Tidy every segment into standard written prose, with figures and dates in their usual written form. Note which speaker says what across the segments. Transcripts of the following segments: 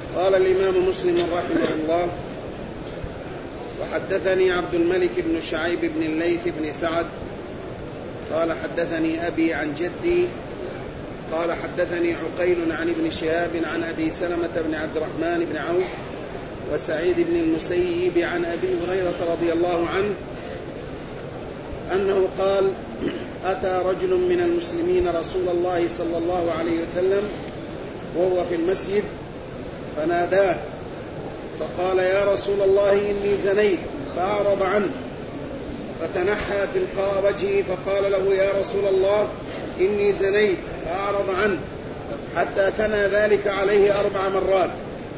Speaker 1: قال الإمام مسلم رحمه الله: وحدثني عبد الملك بن شعيب بن الليث بن سعد قال حدثني أبي عن جدي قال حدثني عقيل عن ابن شهاب عن أبي سلمة بن عبد الرحمن بن عوف وسعيد بن المسيب عن أبي هريرة رضي الله عنه أنه قال: أتى رجل من المسلمين رسول الله صلى الله عليه وسلم وهو في المسجد فناداه فقال: يا رسول الله إني زنيت، فأعرض عنه فتنحى تلقاء وجهه فقال له: يا رسول الله إني زنيت، فأعرض عنه حتى ثنى ذلك عليه 4 مرات،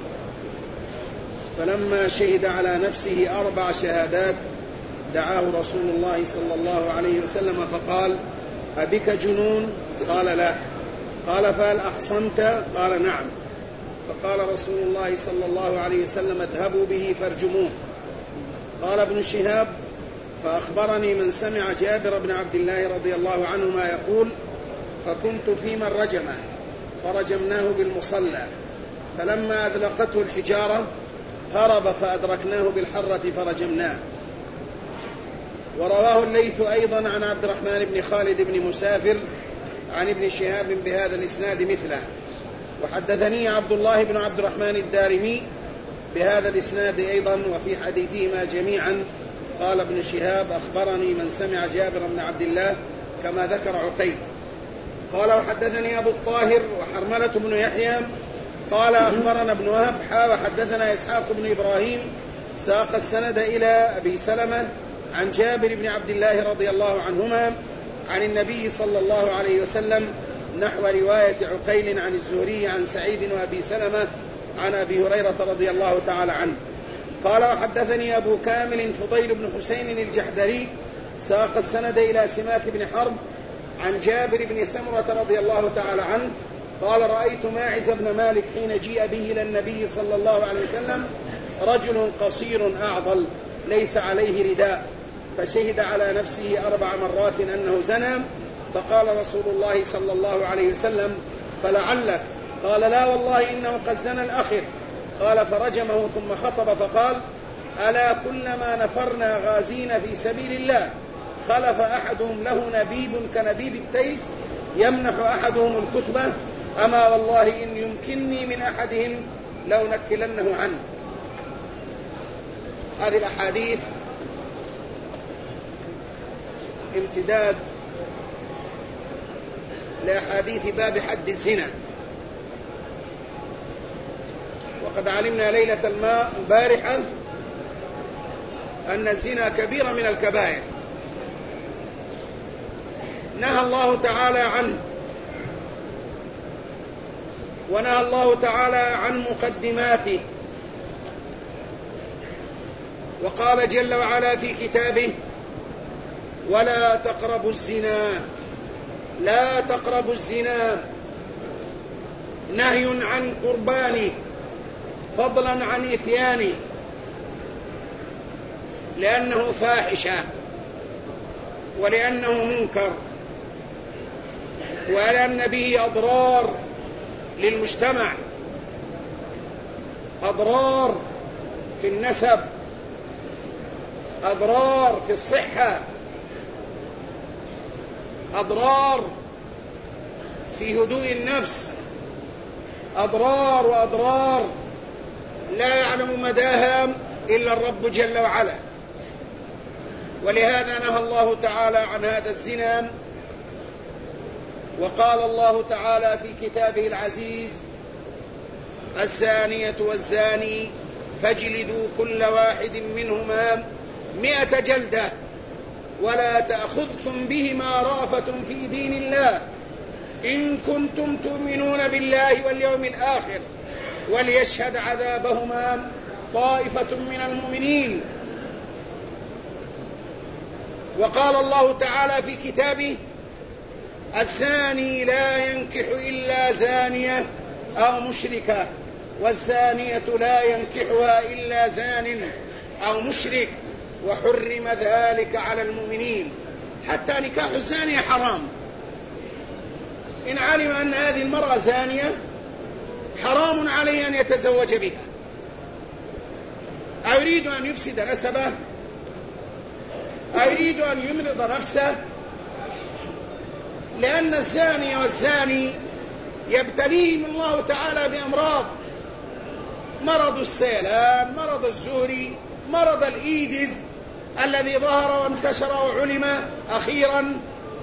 Speaker 1: فلما شهد على نفسه 4 شهادات دعاه رسول الله صلى الله عليه وسلم فقال: أبك جنون؟ قال: لا. قال: فهل أحصنت؟ قال: نعم. فقال رسول الله صلى الله عليه وسلم: اذهبوا به فارجموه. قال ابن شهاب: فأخبرني من سمع جابر بن عبد الله رضي الله عنهما يقول: فكنت في من رجمه فرجمناه بالمصلى، فلما أذلقته الحجارة هرب فأدركناه بالحرة فرجمناه. ورواه الليث أيضا عن عبد الرحمن بن خالد بن مسافر عن ابن شهاب بهذا الإسناد مثله. وحدثني عبد الله بن عبد الرحمن الدارمي بهذا الإسناد أيضا وفي حديثهما جميعا قال ابن شهاب: أخبرني من سمع جابر بن عبد الله كما ذكر عقيل. قال: وحدثني أبو الطاهر وحرملة بن يحيى قال: أخبرنا ابن وهب وحدثنا إسحاق بن إبراهيم ساق السند إلى أبي سلمة عن جابر بن عبد الله رضي الله عنهما عن النبي صلى الله عليه وسلم نحو رواية عقيل عن الزهري عن سعيد وأبي سلمة عن أبي هريرة رضي الله تعالى عنه. قال: وحدثني أبو كامل فضيل بن حسين الجحدري ساق السند إلى سماك بن حرب عن جابر بن سمرة رضي الله تعالى عنه قال: رأيت ماعز بن مالك حين جيء به إلى النبي صلى الله عليه وسلم رجل قصير أعضل ليس عليه رداء، فشهد على نفسه 4 مرات أنه زنى، فقال رسول الله صلى الله عليه وسلم: فلعلك؟ قال: لا والله إنه قد زنى الأخر. قال: فرجمه ثم خطب فقال: ألا كلما نفرنا غازين في سبيل الله خلف أحدهم له نبيب كنبيب التيس يمنح أحدهم الكتبة، أما والله إن يمكنني من أحدهم لو نكلنه عنه. هذه الأحاديث امتداد لأحاديث باب حد الزنا. وقد علمنا ليلة البارحة أن الزنا كبيرة من الكبائر نهى الله تعالى عنه، ونهى الله تعالى عن مقدماته، وقال جل وعلا في كتابه: ولا تقربوا الزنا، لا تقربوا الزنا، نهي عن قربانه فضلا عن إتيانه، لأنه فاحشة ولأنه منكر ولأن به أضرار للمجتمع، أضرار في النسب، أضرار في الصحة، أضرار في هدوء النفس، أضرار وأضرار لا يعلم مداها إلا الرب جل وعلا. ولهذا نهى الله تعالى عن هذا الزنا، وقال الله تعالى في كتابه العزيز: الزانية والزاني فاجلدوا كل واحد منهما 100 جلدة ولا تأخذكم بهما رأفة في دين الله إن كنتم تؤمنون بالله واليوم الآخر وليشهد عذابهما طائفة من المؤمنين. وقال الله تعالى في كتابه: الزاني لا ينكح إلا زانية أو مشركة، والزانية لا ينكحها إلا زان أو مشرك، وحرم ذلك على المؤمنين. حتى نكاح الزانية حرام. إن علم أن هذه المرأة زانية حرام عليه أن يتزوج بها، أو يريد أن يفسد نسبه، أو يريد أن يمرض نفسه، لأن الزاني والزاني يبتليهم الله تعالى بأمراض: مرض السيلان، مرض الزهري، مرض الإيدز الذي ظهر وانتشر وعلم أخيرا،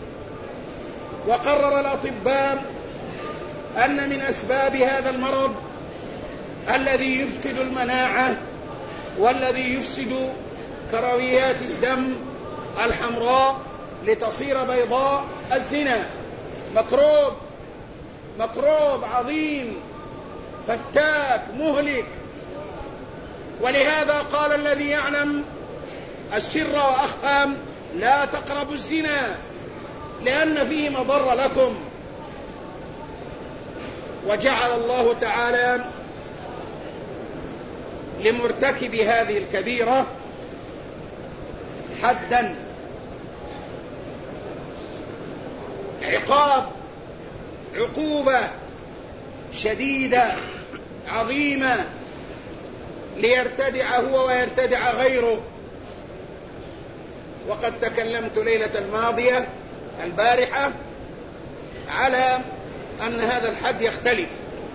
Speaker 1: وقرر الأطباء أن من أسباب هذا المرض الذي يفقد المناعة والذي يفسد كرويات الدم الحمراء لتصير بيضاء الزنا. مكروب عظيم فتاك مهلك. ولهذا قال الذي يعلم السر وأخفى: لا تقربوا الزنا لأن فيه مضر لكم. وجعل الله تعالى لمرتكب هذه الكبيرة حدا، عقوبة شديدة عظيمة ليرتدع هو ويرتدع غيره. وقد تكلمت ليلة الماضية البارحة على أن هذا الحد يختلف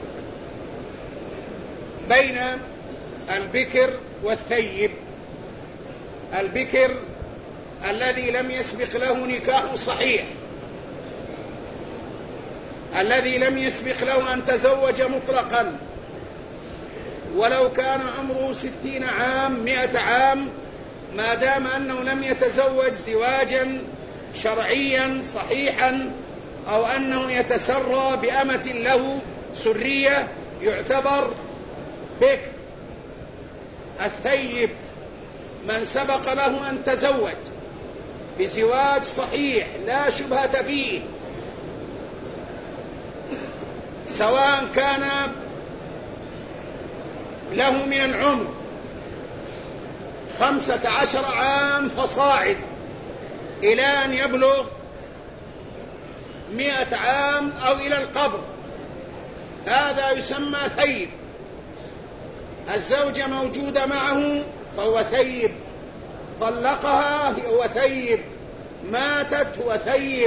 Speaker 1: بين البكر والثيب. البكر الذي لم يسبق له نكاح صحيح، الذي لم يسبق له أن تزوج مطلقا، ولو كان عمره 60 عام 100 عام، ما دام أنه لم يتزوج زواجا شرعيا صحيحا، أو أنه يتسرى بأمة له سرية، يعتبر بكر. الثيب من سبق له أن تزوج بزواج صحيح لا شبهة فيه، سواء كان له من العمر 15 عام فصاعد إلى أن يبلغ 100 عام أو إلى القبر، هذا يسمى ثيب. الزوجة موجودة معه فهو ثيب، طلقها هو ثيب، ماتت هو ثيب،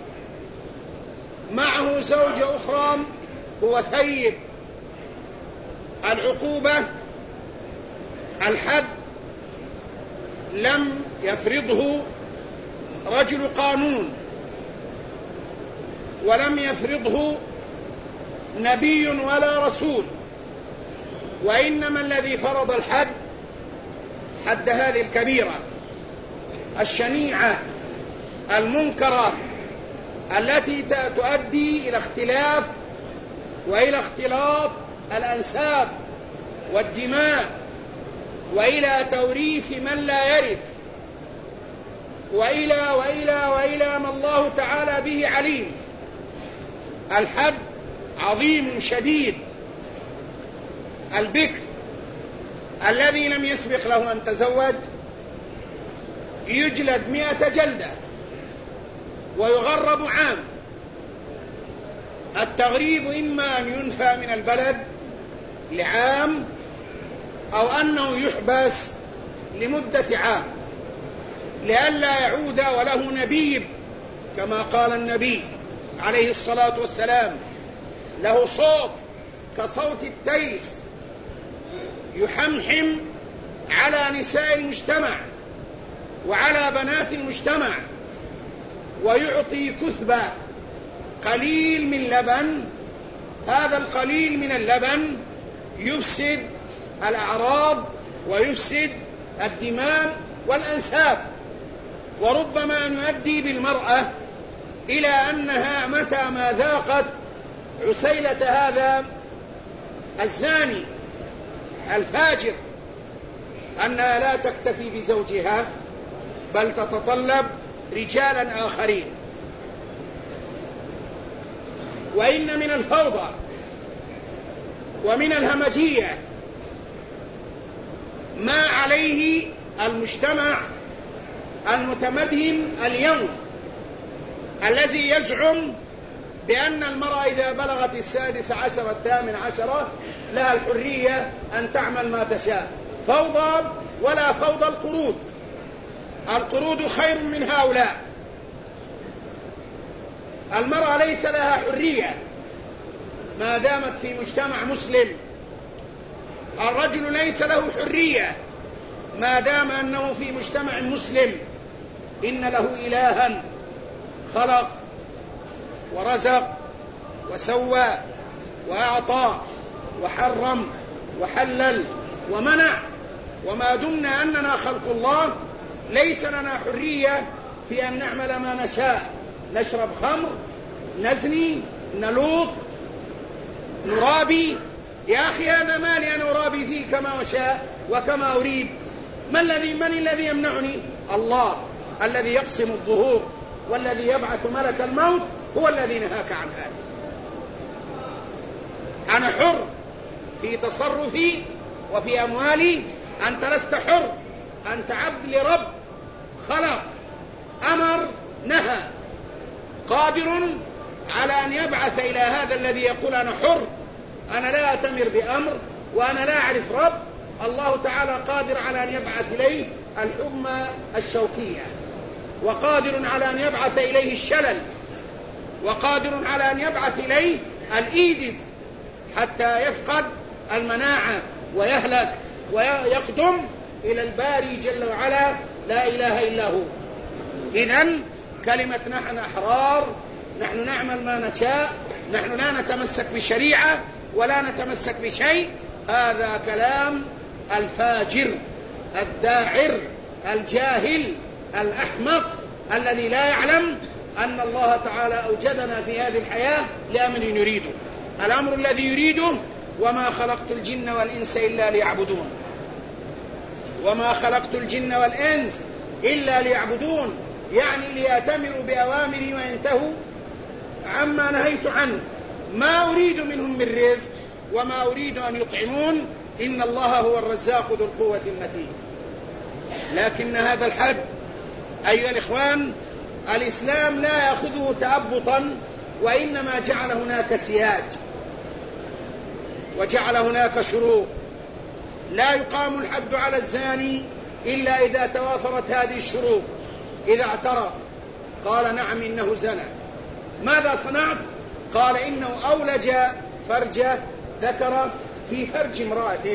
Speaker 1: معه زوجة أخرى هو ثيب. العقوبة الحد لم يفرضه رجل قانون، ولم يفرضه نبي ولا رسول، وإنما الذي فرض الحد حد هذه الكبيرة الشنيعة المنكرة التي تؤدي إلى اختلاف وإلى اختلاط الأنساب والدماء، وإلى توريث من لا يرث، وإلى ما الله تعالى به عليم. الحد عظيم شديد. البكر الذي لم يسبق له أن تزوج يجلد 100 جلدة ويغرب عام. التغريب إما أن ينفى من البلد لعام، أو أنه يحبس لمدة عام لئلا يعود وله نبيب، كما قال النبي عليه الصلاة والسلام: له صوت كصوت التيس يحمحم على نساء المجتمع وعلى بنات المجتمع، ويعطي كثبة قليل من لبن. هذا القليل من اللبن يفسد الأعراض ويفسد الدماء والأنساب، وربما أن يؤدي بالمرأة إلى أنها متى ما ذاقت عسيلة هذا الزاني الفاجر أنها لا تكتفي بزوجها، بل تتطلب رجالا آخرين. وإن من الفوضى ومن الهمجية ما عليه المجتمع المتمدن اليوم، الذي يزعم بأن المرأة إذا بلغت 16 18 لها الحرية أن تعمل ما تشاء، فوضى ولا فوضى القرود. القرود خير من هؤلاء. المرأة ليس لها حرية ما دامت في مجتمع مسلم. الرجل ليس له حرية ما دام أنه في مجتمع مسلم. إن له إلها خلق ورزق وسوى وأعطى وحرم وحلل ومنع، وما دمنا أننا خلق الله ليس لنا حرية في أن نعمل ما نشاء، نشرب خمر، نزني، نلوط، نرابي. يا أخي هذا ما لي أن أرابي فيه كما أشاء وكما أريد. من الذي يمنعني؟ الله الذي يقسم الظهور والذي يبعث ملك الموت هو الذي نهاك عن هذا. أنا حر في تصرفي وفي أموالي، أنت لست حر. أنت عبد لرب خلق، أمر، نهى، قادر على أن يبعث إلى هذا الذي يقول أنا حر، أنا لا أتمر بأمر وأنا لا أعرف رب. الله تعالى قادر على أن يبعث إليه الحمى الشوكية، وقادر على أن يبعث إليه الشلل، وقادر على أن يبعث إليه الإيدز حتى يفقد المناعة ويهلك ويقدم إلى الباري جل وعلا لا إله إلا هو. إذن كلمة نحن أحرار، نحن نعمل ما نشاء، نحن لا نتمسك بشريعة ولا نتمسك بشيء، هذا كلام الفاجر الداعر الجاهل الأحمق الذي لا يعلم أن الله تعالى أوجدنا في هذه الحياة لأمر يريده. الأمر الذي يريده: وما خلقت الجن والإنس إلا ليعبدون، وما خلقت الجن والإنس إلا ليعبدون، يعني ليأتمروا بأوامري وينتهوا عما نهيت عنه. ما أريد منهم من رزق وما أريد أن يطعمون، إن الله هو الرزاق ذو القوة المتين. لكن هذا الحد أيها الإخوان الإسلام لا يأخذه تأبطا، وإنما جعل هناك سياج وجعل هناك شروط. لا يقام الحد على الزاني إلا إذا توافرت هذه الشروط. إذا اعترف قال نعم إنه زنى، ماذا صنعت؟ قال إنه أولج فرجه ذكر في فرج امرأة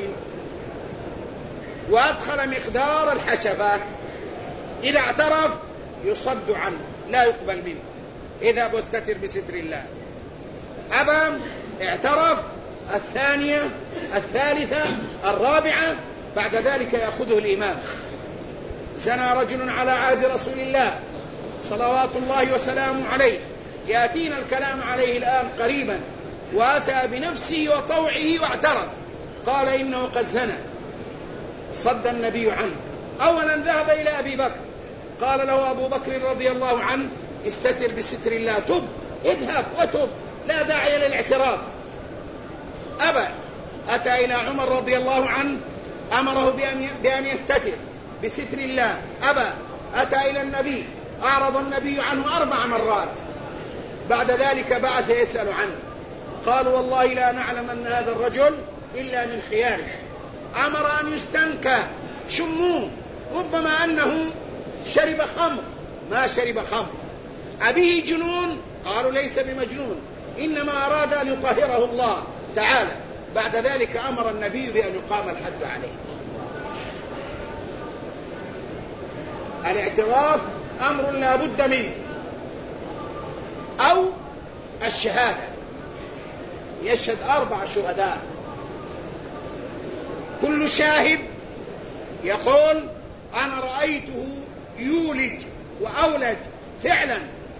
Speaker 1: وأدخل مقدار الحشفة. إذا اعترف يصد عنه، لا يقبل منه، اذهب واستتر بستر الله. أبا اعترف، الثانية، الثالثة، الرابعة، بعد ذلك يأخذه الإمام. زنى رجل على عهد رسول الله صلوات الله وسلامه عليه، يأتينا الكلام عليه الآن قريبا، وأتى بنفسه وطوعه واعترف، قال إنه قد زنى. صد النبي عنه. أولا ذهب إلى أبي بكر، قال له أبو بكر رضي الله عنه استتر بستر الله، تب، اذهب وتب، لا داعي للاعتراف. أبى. أتى إلى عمر رضي الله عنه، أمره بأن يستتر بستر الله، أبى. أتى إلى النبي، أعرض النبي عنه 4 مرات. بعد ذلك بعث يسأل عنه، قالوا والله لا نعلم أن هذا الرجل إلا من خياره. أمر أن يستنكى، شموه، ربما أنه شرب خمر. ما شرب خمر. أبيه جنون؟ قالوا ليس بمجنون، إنما أراد أن يطهره الله تعالى. بعد ذلك أمر النبي بأن يقام الحد عليه. الاعتراف أمر لا بد منه، أو الشهادة، يشهد 4 شهداء، كل شاهد يقول أنا رأيته يولج وأولج فعلا،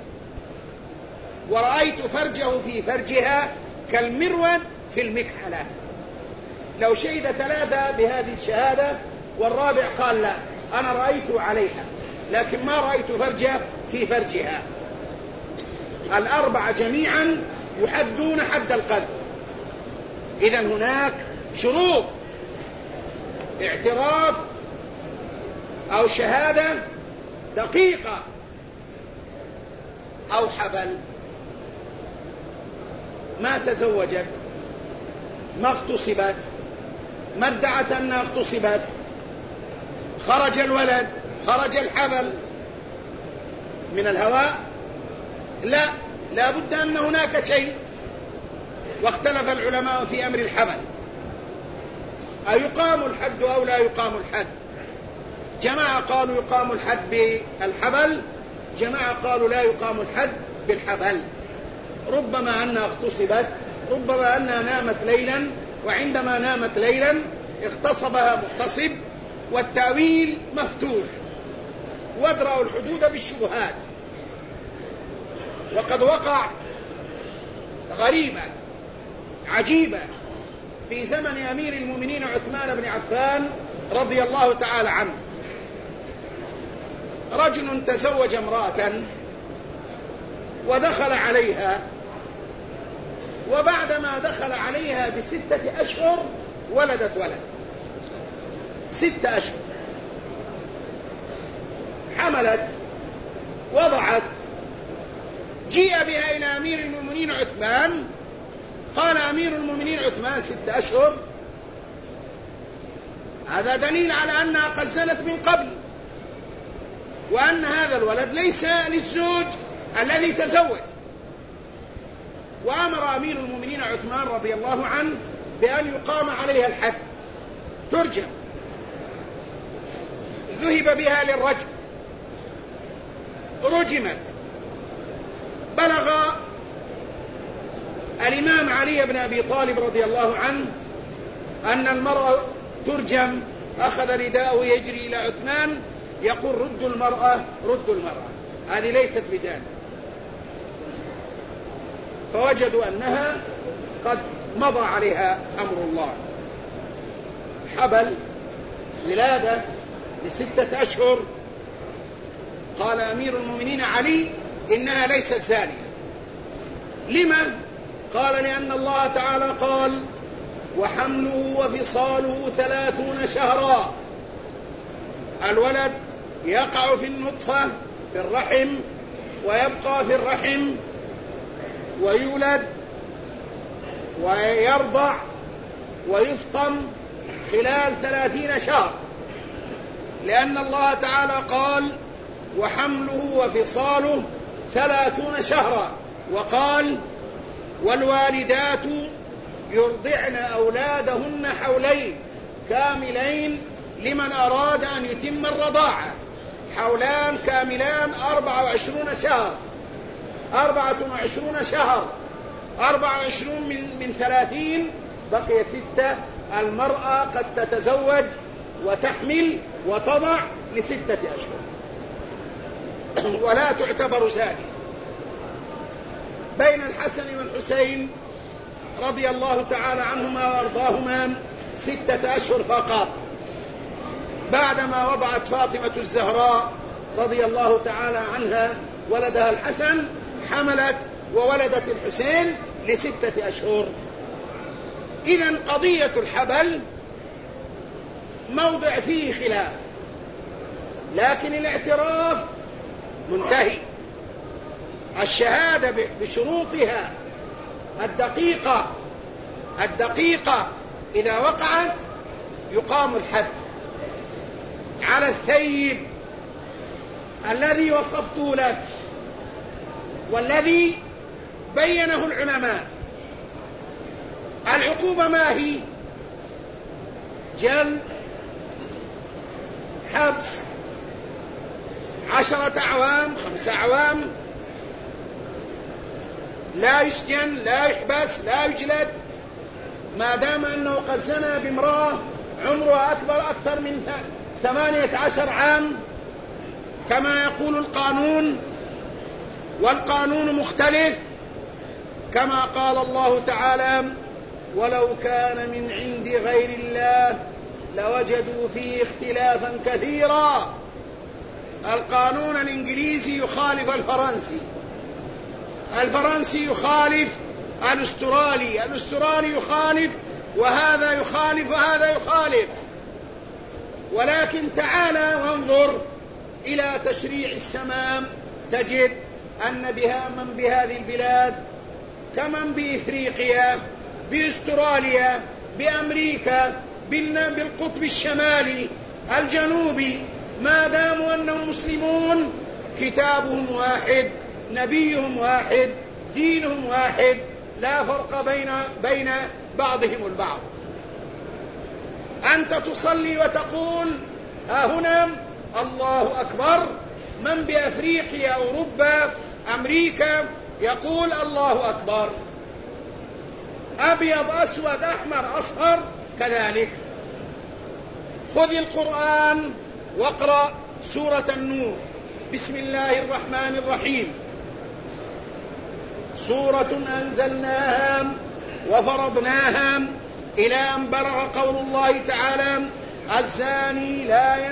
Speaker 1: ورأيت فرجه في فرجها كالمرود في المكحلة. لو شهد 3 بهذه الشهادة والرابع قال لا أنا رأيت عليها لكن ما رأيت فرجه في فرجها، 4 جميعا يحدون حد القذف. إذن هناك شروط: اعتراف أو شهادة دقيقة أو حبل. ما تزوجت، ما اغتصبت، ما ادعت أنها اغتصبت، خرج الولد، خرج الحبل من الهواء، لا بد أن هناك شيء. واختلف العلماء في أمر الحبل، أيقام الحد أو لا يقام الحد؟ جماعة قالوا يقام الحد بالحبل، جماعة قالوا لا يقام الحد بالحبل. ربما أنها اغتصبت، ربما أنها نامت ليلا، وعندما نامت ليلا اغتصبها مغتصب، والتأويل مفتوح، وادرأوا الحدود بالشبهات. وقد وقع غريبة عجيبة في زمن أمير المؤمنين عثمان بن عفان رضي الله تعالى عنه. رجل تزوج امرأة ودخل عليها، وبعدما دخل عليها ب6 أشهر ولدت ولد. 6 أشهر حملت، وضعت، جيء بها إلى أمير المؤمنين عثمان. قال أمير المؤمنين عثمان: 6 أشهر؟ هذا دليل على أنها قد زنت من قبل، وأن هذا الولد ليس للزوج الذي تزوج. وأمر أمير المؤمنين عثمان رضي الله عنه بأن يقام عليها الحد، ترجم. ذهب بها للرجم، رجمت. بلغ الإمام علي بن أبي طالب رضي الله عنه أن المرأة ترجم. أخذ رداءه يجري إلى عثمان يقول: ردوا المرأة، ردوا المرأة، هذه ليست بزانية. فوجدوا أنها قد مضى عليها أمر الله. حبل، ولادة ل6 أشهر. قال أمير المؤمنين علي: إنها ليست زانية. لما؟ قال: لأن الله تعالى قال: وحمله وفصاله 30 شهرا. الولد يقع في النطفة في الرحم، ويبقى في الرحم، ويولد ويرضع ويفطم خلال 30 شهر، لأن الله تعالى قال: وحمله وفصاله 30 شهرا، وقال: والوالدات يرضعن أولادهن حولين كاملين لمن أراد أن يتم الرضاعة. حولان كاملان 24 شهر، 24 شهر، 24 من 30 بقي 6. المرأة قد تتزوج وتحمل وتضع ل6 أشهر ولا تعتبر زانية. بين الحسن والحسين رضي الله تعالى عنهما وارضاهما 6 أشهر فقط. بعدما وضعت فاطمة الزهراء رضي الله تعالى عنها ولدها الحسن، حملت وولدت الحسين ل6 أشهر. إذن قضية الحبل موضع فيه خلاف، لكن الاعتراف منتهي. الشهادة بشروطها الدقيقة إذا وقعت يقام الحد على الثيب الذي وصفته لك، والذي بينه العلماء. العقوبة ما هي؟ جلد، حبس 10 أعوام، 5 أعوام، لا يسجن، لا يحبس، لا يجلد، ما دام أنه قد زنى بامرأة عمرها أكثر من 18 عام كما يقول القانون. والقانون مختلف، كما قال الله تعالى: ولو كان من عند غير الله لوجدوا فيه اختلافا كثيرا. القانون الإنجليزي يخالف الفرنسي، الفرنسي يخالف الأسترالي، الأسترالي يخالف، وهذا يخالف وهذا يخالف. ولكن تعالى وانظر إلى تشريع السمام، تجد أن بها من بهذه البلاد كمن بإفريقيا، بأستراليا، بأمريكا، بالقطب الشمالي، الجنوبي، ما داموا أنهم مسلمون كتابهم واحد، نبيهم واحد، دينهم واحد، لا فرق بين بعضهم البعض. أنت تصلي وتقول ها هنا الله أكبر، من بأفريقيا، أوروبا، أمريكا يقول الله أكبر، أبيض أسود أحمر أصفر كذلك. خذ القرآن واقرأ سورة النور. بسم الله الرحمن الرحيم. سورة أنزلناها وفرضناها إلى أن بلغ قول الله تعالى الزاني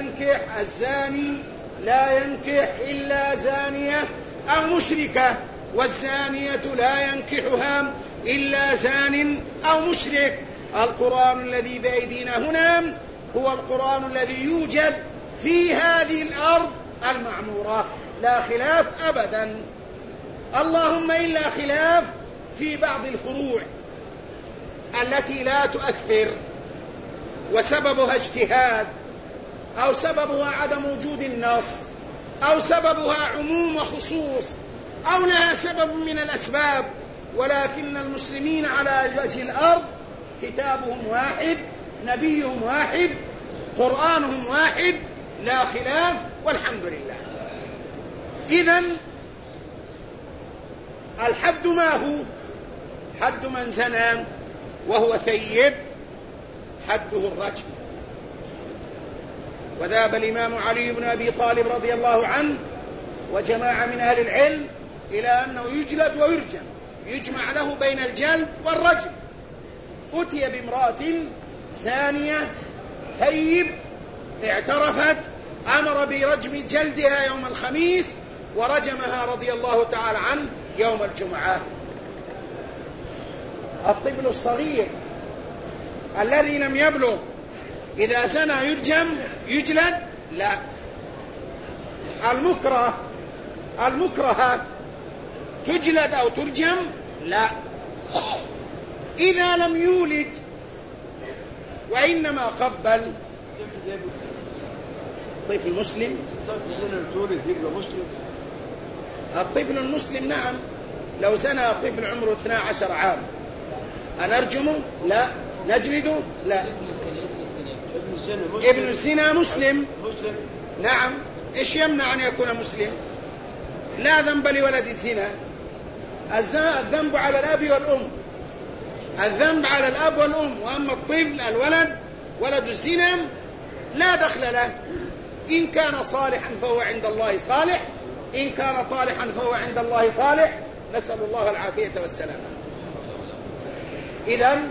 Speaker 1: لا ينكح إلا زانية أو مشركة، والزانية لا ينكحها إلا زان أو مشرك. القرآن الذي بأيدينا هنا هو القرآن الذي يوجد في هذه الأرض المعمورة، لا خلاف أبدا، اللهم إلا خلاف في بعض الفروع التي لا تؤثر وسببها اجتهاد، أو سببها عدم وجود النص، أو سببها عموم وخصوص، أو لها سبب من الأسباب، ولكن المسلمين على وجه الأرض كتابهم واحد، نبيهم واحد، قرآنهم واحد، لا خلاف، والحمد لله. إذن الحد ما هو؟ حد من زنى وهو ثيب حده الرجم. وذهب الإمام علي بن أبي طالب رضي الله عنه وجماعة من أهل العلم إلى أنه يجلد ويرجم، يجمع له بين الجلد والرجم. أتي بامرأة زانية ثيب اعترفت، أمر برجم جلدها يوم الخميس، ورجمها رضي الله تعالى عنه يوم الجمعة. الطفل الصغير الذي لم يبلغ إذا زنى يرجم يجلد؟ لا. المكرهة تجلد أو ترجم؟ لا. إذا لم يولد وإنما قبل، طفل مسلم، الطفل المسلم نعم، لو زنى طفل عمره 12 عام أنرجمه؟ لا. نجلده؟ لا. ابن الزنا مسلم، نعم. إيش يمنع أن يكون مسلم؟ لا ذنب لولد الزنا، الذنب على الأب والأم، الذنب على الأب والأم. وأما الطفل الولد ولد الزنا لا دخل له، إن كان صالحا فهو عند الله صالح، إن كان طالحا فهو عند الله طالح، نسأل الله العافية والسلامة. إذن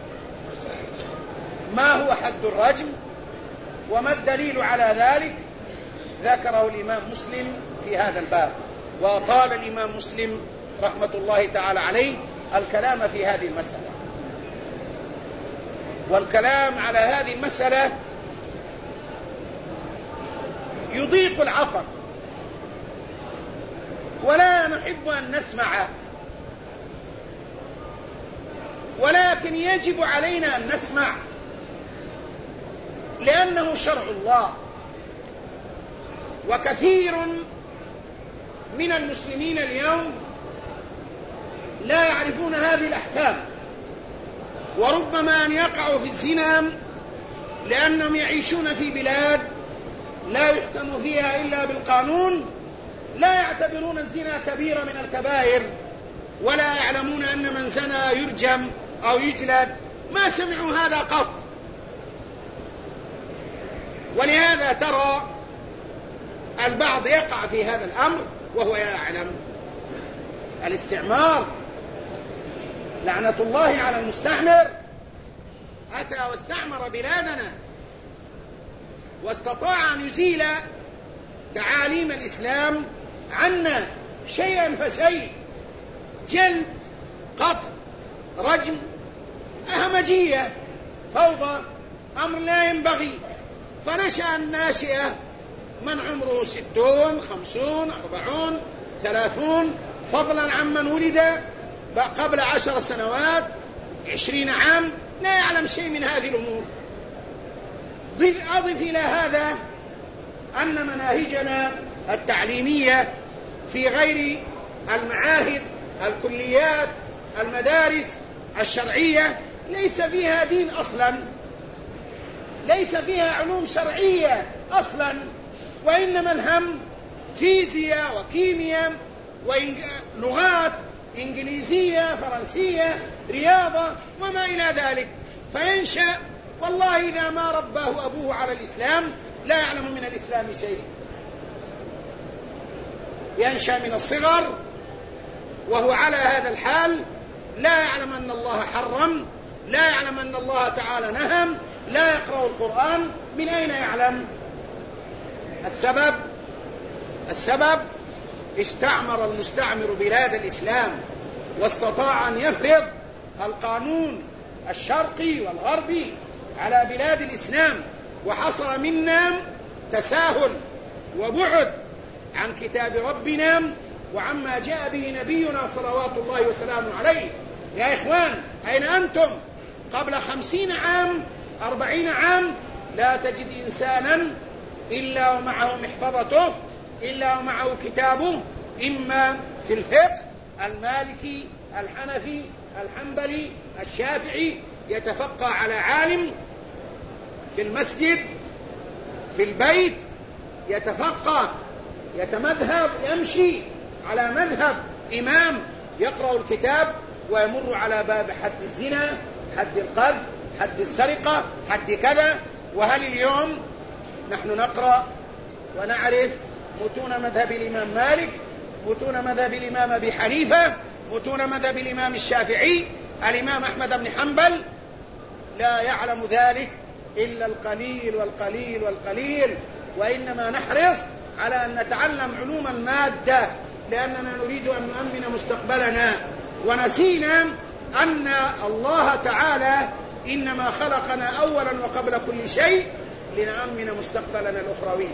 Speaker 1: ما هو حد الرجم وما الدليل على ذلك؟ ذكره الإمام مسلم في هذا الباب، وأطال الإمام مسلم رحمة الله تعالى عليه الكلام في هذه المسألة. والكلام على هذه المسألة يضيق العقل، ولا نحب أن نسمع، ولكن يجب علينا أن نسمع، لأنه شرع الله. وكثير من المسلمين اليوم لا يعرفون هذه الأحكام، وربما أن يقعوا في الزنا لأنهم يعيشون في بلاد لا يحكم فيها إلا بالقانون، لا يعتبرون الزنا كبيرة من الكبائر، ولا يعلمون أن من زنى يرجم أو يجلد، ما سمعوا هذا قط. ولهذا ترى البعض يقع في هذا الأمر وهو يعلم. الاستعمار لعنة الله على المستعمر، أتى واستعمر بلادنا واستطاع أن يزيل تعاليم الإسلام عنا شيئا فشيء، جلد، قتل، رجم، همجية، فوضى، أمر لا ينبغي. فنشأ الناشئة من عمره 60 50 40 30، فضلا عمن ولد قبل 10 سنوات 20 عام لا يعلم شيء من هذه الأمور. أضف إلى هذا أن مناهجنا التعليمية في غير المعاهد، الكليات، المدارس الشرعية ليس فيها دين أصلا، ليس فيها علوم شرعية أصلا، وإنما الهم فيزياء وكيمياء ولغات إنجليزية فرنسية رياضة وما إلى ذلك. فينشأ والله إذا ما رباه أبوه على الإسلام لا يعلم من الإسلام شيء، ينشأ من الصغر وهو على هذا الحال، لا يعلم أن الله حرم، لا يعلم أن الله تعالى نهى، لا يقرأ القرآن. من أين يعلم؟ السبب استعمر المستعمر بلاد الإسلام واستطاع أن يفرض القانون الشرقي والغربي على بلاد الإسلام، وحصل منا تساهل وبعد عن كتاب ربنا وعما جاء به نبينا صلوات الله وسلامه عليه. يا إخوان، أين أنتم؟ قبل 50 عام 40 عام لا تجد إنسانا إلا ومعه محفظته، إلا ومعه كتابه، إما في الفقه المالكي الحنفي الحنبلي الشافعي، يتفقه على عالم في المسجد في البيت، يتفقه يتمذهب يمشي على مذهب إمام، يقرأ الكتاب ويمر على باب حد الزنا، حد القذف، حد السرقة، حد كذا. وهل اليوم نحن نقرأ ونعرف متون مذهب الإمام مالك، متون مذهب الإمام أبي حنيفة، متون مذهب الإمام الشافعي، الإمام أحمد بن حنبل؟ لا يعلم ذلك إلا القليل والقليل والقليل. وإنما نحرص على أن نتعلم علوم المادة لأننا نريد أن نؤمن مستقبلنا، ونسينا أن الله تعالى إنما خلقنا أولا وقبل كل شيء لنؤمن مستقبلنا الأخروي.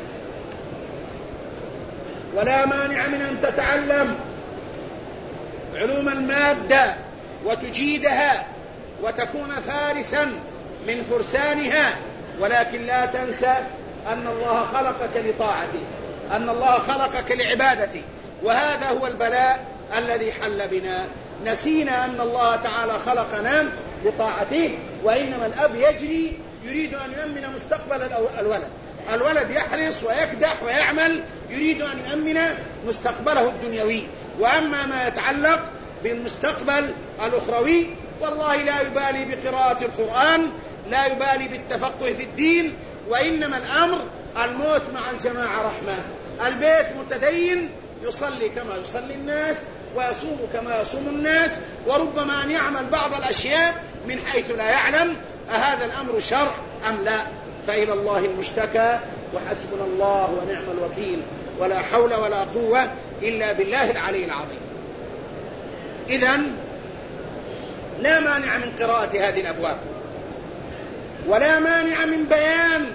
Speaker 1: ولا مانع من أن تتعلم علوم المادة وتجيدها وتكون فارسا من فرسانها، ولكن لا تنسى أن الله خلقك لطاعته، أن الله خلقك لعبادته، وهذا هو البلاء الذي حل بنا. نسينا أن الله تعالى خلقنا لطاعته، وإنما الأب يجري يريد أن يؤمن مستقبل الولد يحرص ويكدح ويعمل يريد أن يؤمن مستقبله الدنيوي. وأما ما يتعلق بالمستقبل الأخروي والله لا يبالي بقراءة القرآن، لا يبالي بالتفقه في الدين، وإنما الأمر الموت مع الجماعة رحمة. البيت متدين يصلي كما يصلي الناس ويصوم كما يصوم الناس، وربما أن يعمل بعض الأشياء من حيث لا يعلم. أهذا الأمر شرع أم لا؟ فإلى الله المشتكى، وحسبنا الله ونعم الوكيل، ولا حول ولا قوة إلا بالله العلي العظيم. إذن لا مانع من قراءة هذه الأبواب، ولا مانع من بيان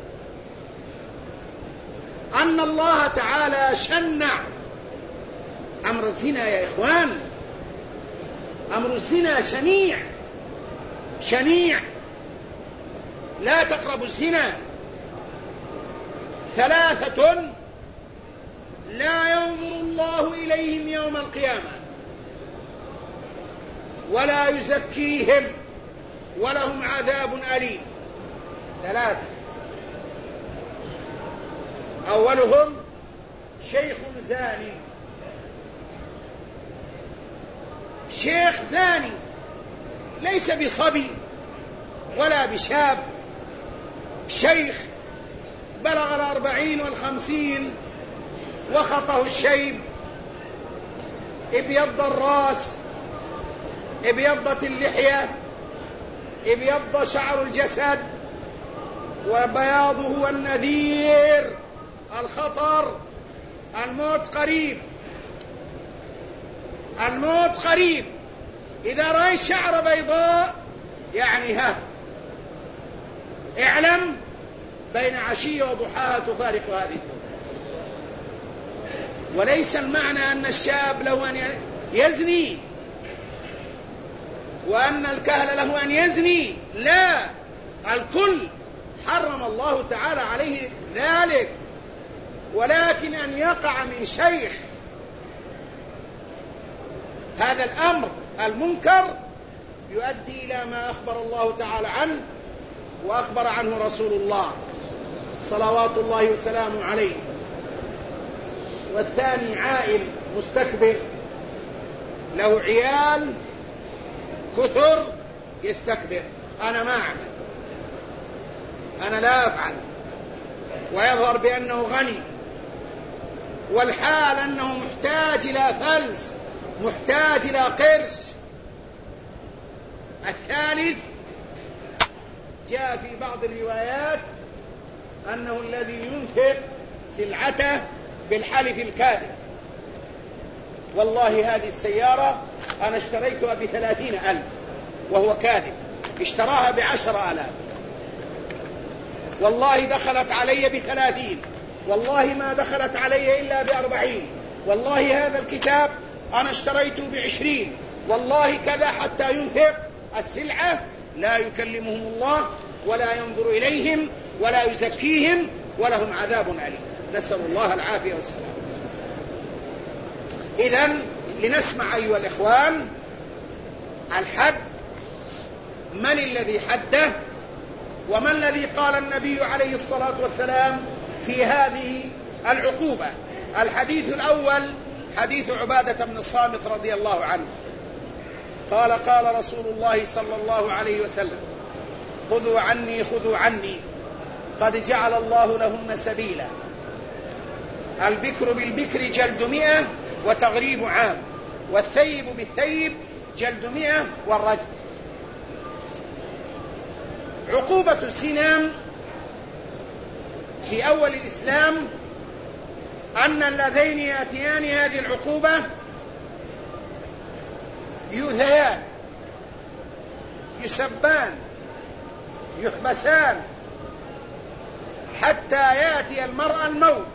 Speaker 1: أن الله تعالى شنع أمر الزنا. يا إخوان، أمر الزنا شنيع. لا تقربوا الزنا. 3 لا ينظر الله إليهم يوم القيامة ولا يزكيهم ولهم عذاب أليم. 3، أولهم شيخ زاني، شيخ زاني ليس بصبي ولا بشاب، شيخ بلغ 40 و50 وخطه الشيب، ابيض الراس، ابيضت اللحية، ابيض شعر الجسد، وبياضه هو النذير، الخطر، الموت قريب، الموت قريب. إذا رأيت شعر بيضاء يعني اعلم بين عشية وضحاها تفارق هذه الدنيا. وليس المعنى أن الشاب له أن يزني، وأن الكهل له أن يزني، لا، الكل حرم الله تعالى عليه ذلك، ولكن أن يقع من شيخ هذا الأمر المنكر يؤدي إلى ما أخبر الله تعالى عنه وأخبر عنه رسول الله صلوات الله وسلامه عليه. والثاني عائل مستكبر، له عيال كثر يستكبر، أنا ما أعمل، أنا لا أفعل، ويظهر بأنه غني، والحال أنه محتاج إلى فلس، محتاج إلى قرش. الثالث جاء في بعض الروايات أنه الذي ينفق سلعته بالحلف الكاذب، والله هذه السيارة أنا اشتريتها ب30,000 وهو كاذب، اشتراها ب10,000، والله دخلت علي ب30، والله ما دخلت علي إلا ب40، والله هذا الكتاب أنا اشتريته ب20، والله كذا، حتى ينفق السلعة لا يكلمهم الله ولا ينظر إليهم ولا يزكيهم ولهم عذاب أليم، نسأل الله العافية والسلام. إذن لنسمع أيها الإخوان الحد، من الذي حده، وما الذي قال النبي عليه الصلاة والسلام في هذه العقوبة. الحديث الأول حديث عبادة بن الصامت رضي الله عنه قال: قال رسول الله صلى الله عليه وسلم: خذوا عني خذوا عني قد جعل الله لهن سبيلا، البكر بالبكر جلد 100 وتغريب عام، والثيب بالثيب جلد 100 والرجم. عقوبة الزنا في أول الإسلام أن اللذين يأتيان هذه العقوبة يؤذيان، يسبان، يحبسان حتى يأتي المرء الموت،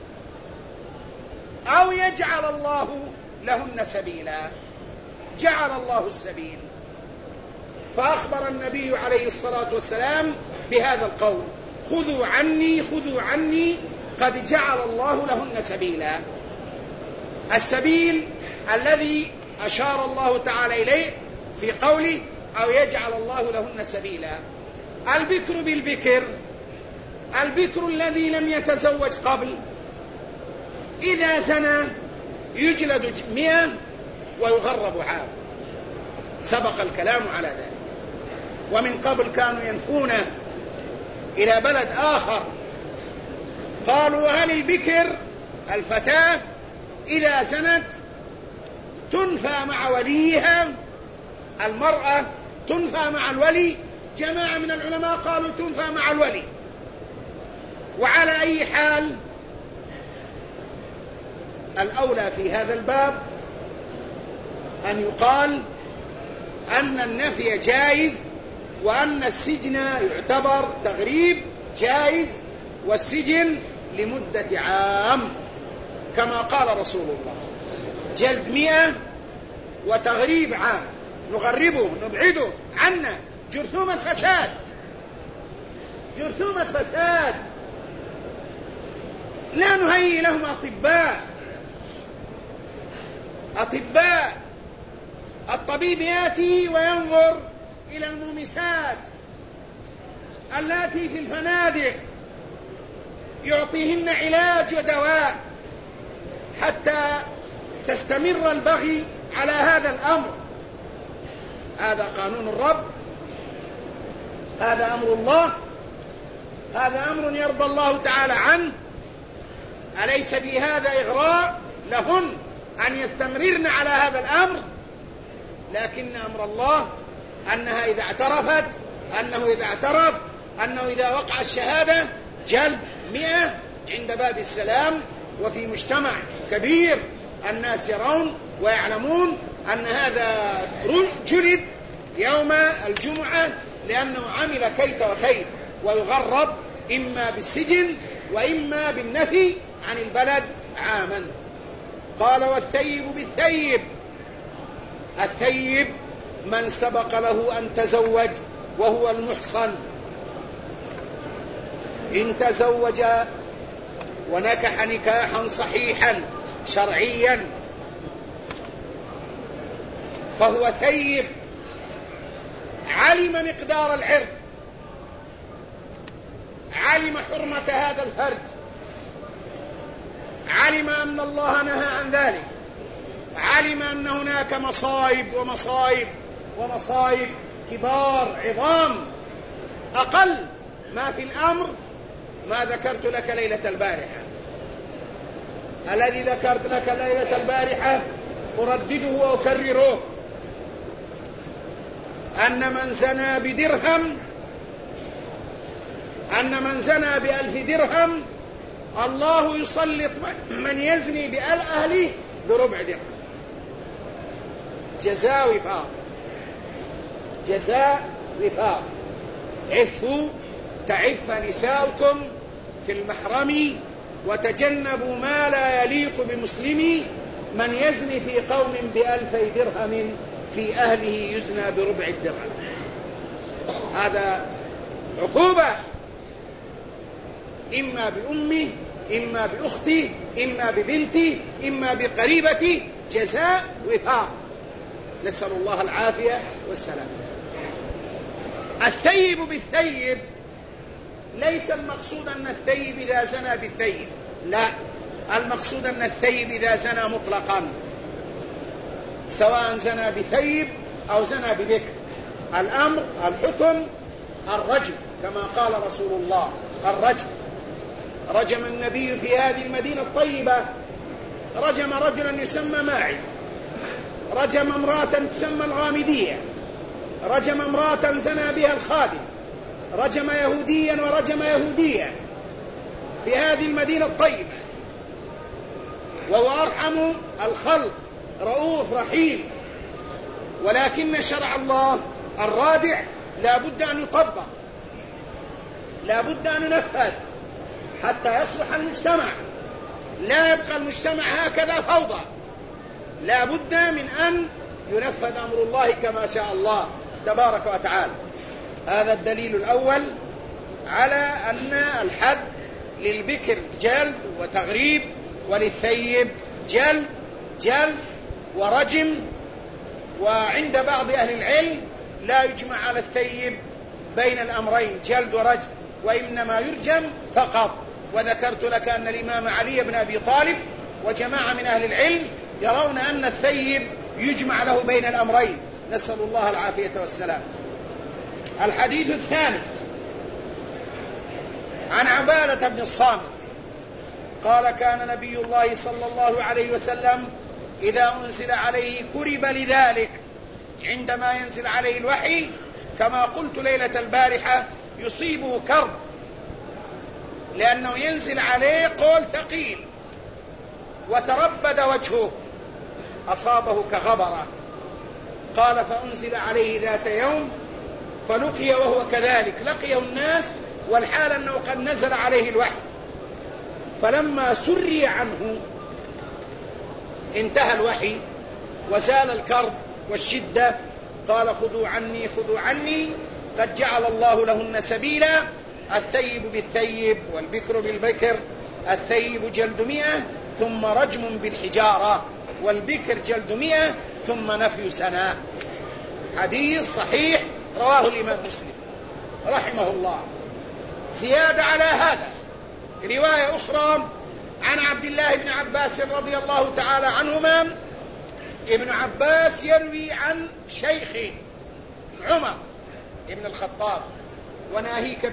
Speaker 1: أو يجعل الله لهن سبيلا. جعل الله السبيل، فأخبر النبي عليه الصلاة والسلام بهذا القول: خذوا عني خذوا عني قد جعل الله لهن سبيلا. السبيل الذي أشار الله تعالى إليه في قوله: أو يجعل الله لهن سبيلا. البكر بالبكر، البكر الذي لم يتزوج قبل إذا زنى يجلد 100 ويغرب عام، سبق الكلام على ذلك. ومن قبل كانوا ينفونه إلى بلد آخر، قالوا: هل البكر الفتاة إذا زنت تنفى مع وليها؟ المرأة تنفى مع الولي؟ جماعة من العلماء قالوا تنفى مع الولي. وعلى أي حال الأولى في هذا الباب أن يقال أن النفي جائز، وأن السجن يعتبر تغريب جائز، والسجن لمدة عام كما قال رسول الله: جلد 100 وتغريب عام، نغربه نبعده عنا، جرثومة فساد، جرثومة فساد، لا نهيئ لهم أطباء. الطبيب يأتي وينظر إلى المومسات اللاتي في الفنادق، يعطيهن علاج ودواء حتى تستمر البغي على هذا الأمر. هذا قانون الرب، هذا أمر الله، هذا أمر يرضى الله تعالى عنه. أليس بهذا إغراء لهن أن يستمررن على هذا الأمر؟ لكن أمر الله أنها إذا اعترفت، أنه إذا اعترف، أنه إذا وقع الشهادة جلد 100 عند باب السلام. وفي مجتمع كبير الناس يرون ويعلمون أن هذا جلد يوم الجمعة لأنه عمل كيت وكيت، ويغرب إما بالسجن وإما بالنفي عن البلد عاما. قال: والثيب بالثيب، الثيب من سبق له أن تزوج وهو المحصن، إن تزوج ونكح نكاحا صحيحا شرعيا فهو ثيب، علم مقدار العرض، علم حرمة هذا الفرج، علم أن الله نهى عن ذلك، علم أن هناك مصائب ومصائب كبار عظام. أقل ما في الأمر ما ذكرت لك ليلة البارحة. الذي ذكرت لك ليلة البارحة أردده وأكرره، أن من زنى ب1000 درهم الله يسلط من يزني ب100 بربع درهم. جزاء وفاق. عفوا تعف نساؤكم في المحرم وتجنبوا ما لا يليق بمسلم، من يزني في قوم ب2000 درهم في أهله يزنى بربع الدرهم. هذا عقوبة إما بأمه، إما بأخته، إما ببنته، إما بقريبته، جزاء وفاق. نسأل الله العافية والسلام. الثيب بالثيب ليس المقصود أن الثيب إذا زنى بالثيب، لا، المقصود أن الثيب إذا زنى مطلقا، سواء زنى بثيب أو زنى بذكر، الحكم الرجم، كما قال رسول الله الرجم. رجم النبي في هذه المدينة الطيبة، رجم رجلا يسمى ماعز، رجم امرأة تسمى الغامدية، رجم امرأة زنى بها الخادم، رجم يهوديا ورجم يهودية في هذه المدينة الطيبة، وهو أرحم الخلق، رؤوف رحيم. ولكن شرع الله الرادع لا بد أن يطبق، لا بد أن ينفذ حتى يصلح المجتمع. لا يبقى المجتمع هكذا فوضى، لا بد من أن ينفذ أمر الله كما شاء الله تبارك وتعالى. هذا الدليل الأول على أن الحد للبكر جلد وتغريب، وللثيب جلد ورجم. وعند بعض أهل العلم لا يجمع على الثيب بين الأمرين جلد ورجم، وإنما يرجم فقط. وذكرت لك أن الإمام علي بن أبي طالب وجماعة من أهل العلم يرون أن الثيب يجمع له بين الأمرين، نسأل الله العافية والسلام. الحديث الثاني عن عبادة بن الصامت قال: كان نبي الله صلى الله عليه وسلم إذا أنزل عليه كرب لذلك، عندما ينزل عليه الوحي كما قلت ليلة البارحة يصيبه كرب، لأنه ينزل عليه قول ثقيل، وتربد وجهه، أصابه كغبرة. قال: فأنزل عليه ذات يوم فلقي وهو كذلك، لقيه الناس والحال أنه قد نزل عليه الوحي، فلما سري عنه انتهى الوحي وزال الكرب والشدة. قال: خذوا عني قد جعل الله لهن سبيلا، الثيب بالثيب والبكر بالبكر، الثيب جلد 100 ثم رجم بالحجارة، والبكر جلد 100 ثم نفي سنة. حديث صحيح رواه الإمام مسلم رحمه الله. زيادة على هذا رواية أخرى عن عبد الله بن عباس رضي الله تعالى عنهما. ابن عباس يروي عن شيخه عمر ابن الخطاب: وناهيك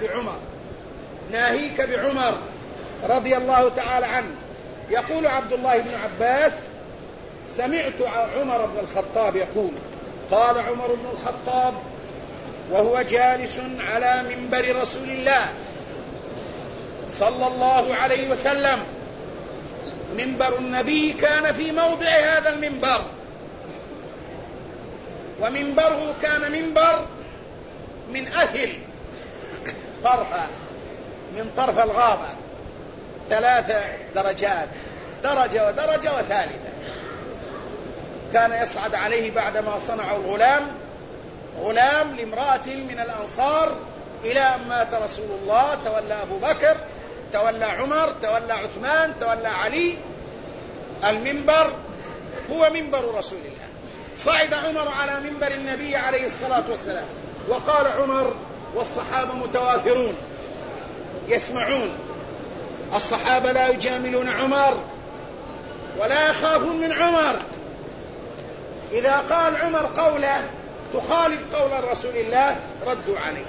Speaker 1: بعمر رضي الله تعالى عنه. يقول عبد الله بن عباس: سمعت عمر بن الخطاب يقول: قال عمر بن الخطاب وهو جالس على منبر رسول الله صلى الله عليه وسلم، منبر النبي كان في موضع هذا المنبر، ومنبره كان منبر من أثل طرفة، من طرف الغابة، 3 درجات، درجة ودرجة وثالثة. كان يصعد عليه بعدما صنعوا الغلام غلام لامرأة من الأنصار إلى أن مات رسول الله، تولى أبو بكر، تولى عمر، تولى عثمان، تولى علي. المنبر هو منبر رسول الله. صعد عمر على منبر النبي عليه الصلاة والسلام وقال عمر والصحابة متوافرون يسمعون، الصحابة لا يجاملون عمر ولا يخافون من عمر. إذا قال عمر قوله تخالف قول رسول الله ردوا عليه،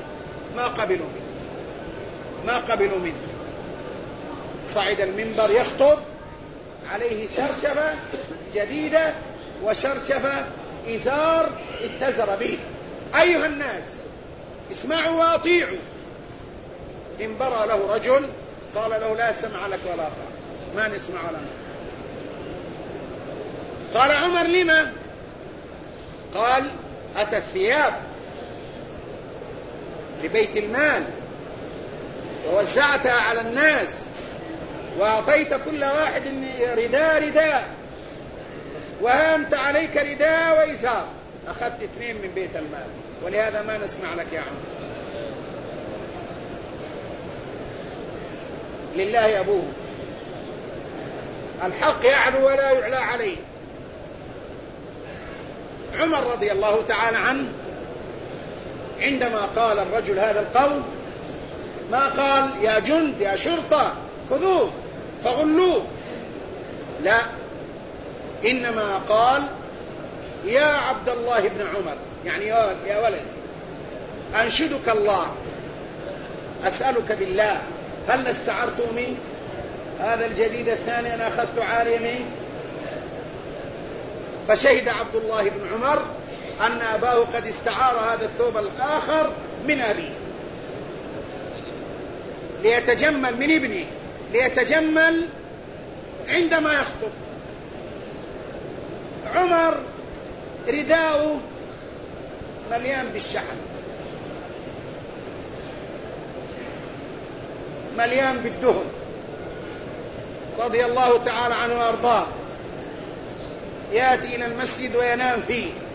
Speaker 1: ما قبلوا منه. صعد المنبر يخطب، عليه شرشفة جديدة وشرشفة إزار اتزر به. أيها الناس اسمعوا وأطيعوا. انبرى له رجل قال له لا سمع لك ولا طاعة، ما نسمع ولا نطيع. قال عمر لما؟ قال أتى الثياب لبيت المال ووزعتها على الناس وأعطيت كل واحد رداء، وأنت عليك رداء وإزار، أخذت 2 من بيت المال، ولهذا ما نسمع لك يا عمر. لله أبوه، الحق يعلو ولا يعلى عليه. عمر رضي الله تعالى عنه عندما قال الرجل هذا القول ما قال يا جند يا شرطة خذوه فغلوه، لا، إنما قال يا عبد الله بن عمر، يعني يا ولد أنشدك الله، أسألك بالله، هل استعرت منك هذا الجديد الثاني أنا أخذت عارية منك؟ فشهد عبد الله بن عمر أن أباه قد استعار هذا الثوب الآخر من أبيه ليتجمل من ابنه، ليتجمل عندما يخطب. عمر رداؤه مليان بالشحن، مليان بالدهن، رضي الله تعالى عنه وأرضاه. يأتي إلى المسجد وينام فيه،